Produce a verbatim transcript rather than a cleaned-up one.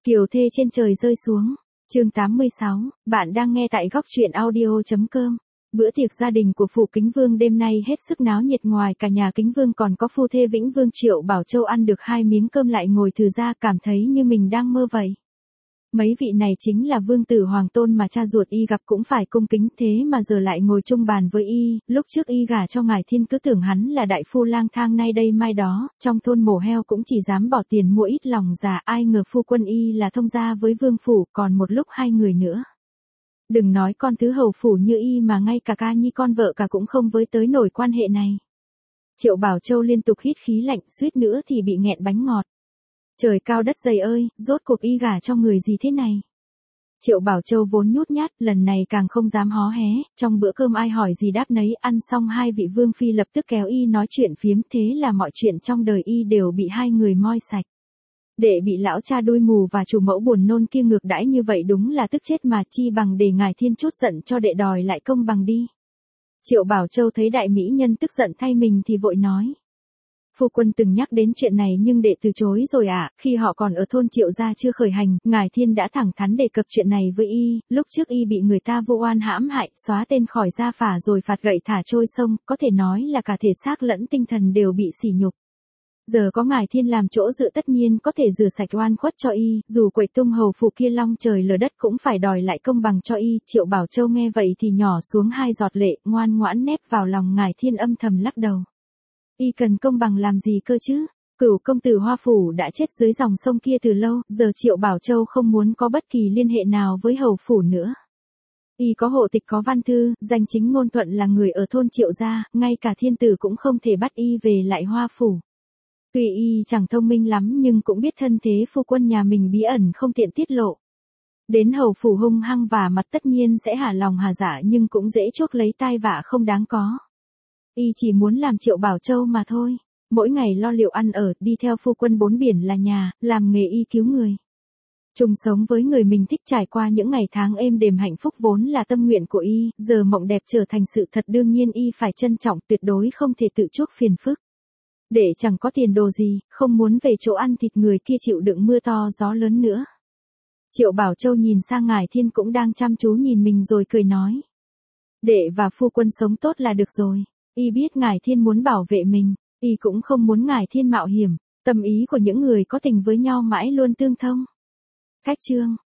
Kiều thê trên trời rơi xuống. Chương tám mươi sáu, bạn đang nghe tại góc truyện audio chấm com. Bữa tiệc gia đình của phủ Kính Vương đêm nay hết sức náo nhiệt, ngoài cả nhà Kính Vương còn có phu thê Vĩnh Vương Triệu Bảo Châu ăn được hai miếng cơm lại ngồi thừ ra, cảm thấy như mình đang mơ vậy. Mấy vị này chính là vương tử hoàng tôn mà cha ruột y gặp cũng phải cung kính, thế mà giờ lại ngồi chung bàn với y. Lúc trước y gả cho ngài Thiên cứ tưởng hắn là đại phu lang thang nay đây mai đó, trong thôn mổ heo cũng chỉ dám bỏ tiền mua ít lòng già, ai ngờ phu quân y là thông gia với vương phủ, còn một lúc hai người nữa. Đừng nói con thứ hầu phủ như y mà ngay cả ca nhi con vợ cả cũng không với tới nổi quan hệ này. Triệu Bảo Châu liên tục hít khí lạnh, suýt nữa thì bị nghẹn bánh ngọt. Trời cao đất dày ơi, rốt cuộc y gả cho người gì thế này? Triệu Bảo Châu vốn nhút nhát, lần này càng không dám hó hé, trong bữa cơm ai hỏi gì đáp nấy, ăn xong hai vị vương phi lập tức kéo y nói chuyện phiếm, thế là mọi chuyện trong đời y đều bị hai người moi sạch. Để bị lão cha đuôi mù và chủ mẫu buồn nôn kia ngược đãi như vậy đúng là tức chết mà, chi bằng để ngài Thiên chút giận cho đệ đòi lại công bằng đi. Triệu Bảo Châu thấy đại mỹ nhân tức giận thay mình thì vội nói. Phu quân từng nhắc đến chuyện này nhưng đệ từ chối rồi ạ, à, khi họ còn ở thôn Triệu gia chưa khởi hành, ngài Thiên đã thẳng thắn đề cập chuyện này với y, lúc trước y bị người ta vô oan hãm hại, xóa tên khỏi gia phả rồi phạt gậy thả trôi sông, có thể nói là cả thể xác lẫn tinh thần đều bị sỉ nhục. Giờ có ngài Thiên làm chỗ dựa tất nhiên có thể rửa sạch oan khuất cho y, dù quậy tung hầu phụ kia long trời lở đất cũng phải đòi lại công bằng cho y. Triệu Bảo Châu nghe vậy thì nhỏ xuống hai giọt lệ, ngoan ngoãn nép vào lòng ngài Thiên âm thầm lắc đầu. Y cần công bằng làm gì cơ chứ? Cửu công tử Hoa phủ đã chết dưới dòng sông kia từ lâu, giờ Triệu Bảo Châu không muốn có bất kỳ liên hệ nào với hầu phủ nữa. Y có hộ tịch có văn thư, danh chính ngôn thuận là người ở thôn Triệu gia, ngay cả thiên tử cũng không thể bắt y về lại Hoa phủ. Tuy y chẳng thông minh lắm nhưng cũng biết thân thế phu quân nhà mình bí ẩn không tiện tiết lộ. Đến hầu phủ hung hăng và mặt tất nhiên sẽ hả lòng hà dạ nhưng cũng dễ chuốc lấy tai vạ không đáng có. Y chỉ muốn làm Triệu Bảo Châu mà thôi, mỗi ngày lo liệu ăn ở, đi theo phu quân bốn biển là nhà, làm nghề y cứu người. Chung sống với người mình thích, trải qua những ngày tháng êm đềm hạnh phúc vốn là tâm nguyện của y, giờ mộng đẹp trở thành sự thật đương nhiên y phải trân trọng, tuyệt đối không thể tự chuốc phiền phức. Để chẳng có tiền đồ gì, không muốn về chỗ ăn thịt người kia chịu đựng mưa to gió lớn nữa. Triệu Bảo Châu nhìn sang ngài Thiên cũng đang chăm chú nhìn mình rồi cười nói. Đệ và phu quân sống tốt là được rồi. Y biết ngài Thiên muốn bảo vệ mình, y cũng không muốn ngài Thiên mạo hiểm, tâm ý của những người có tình với nhau mãi luôn tương thông. Cách chương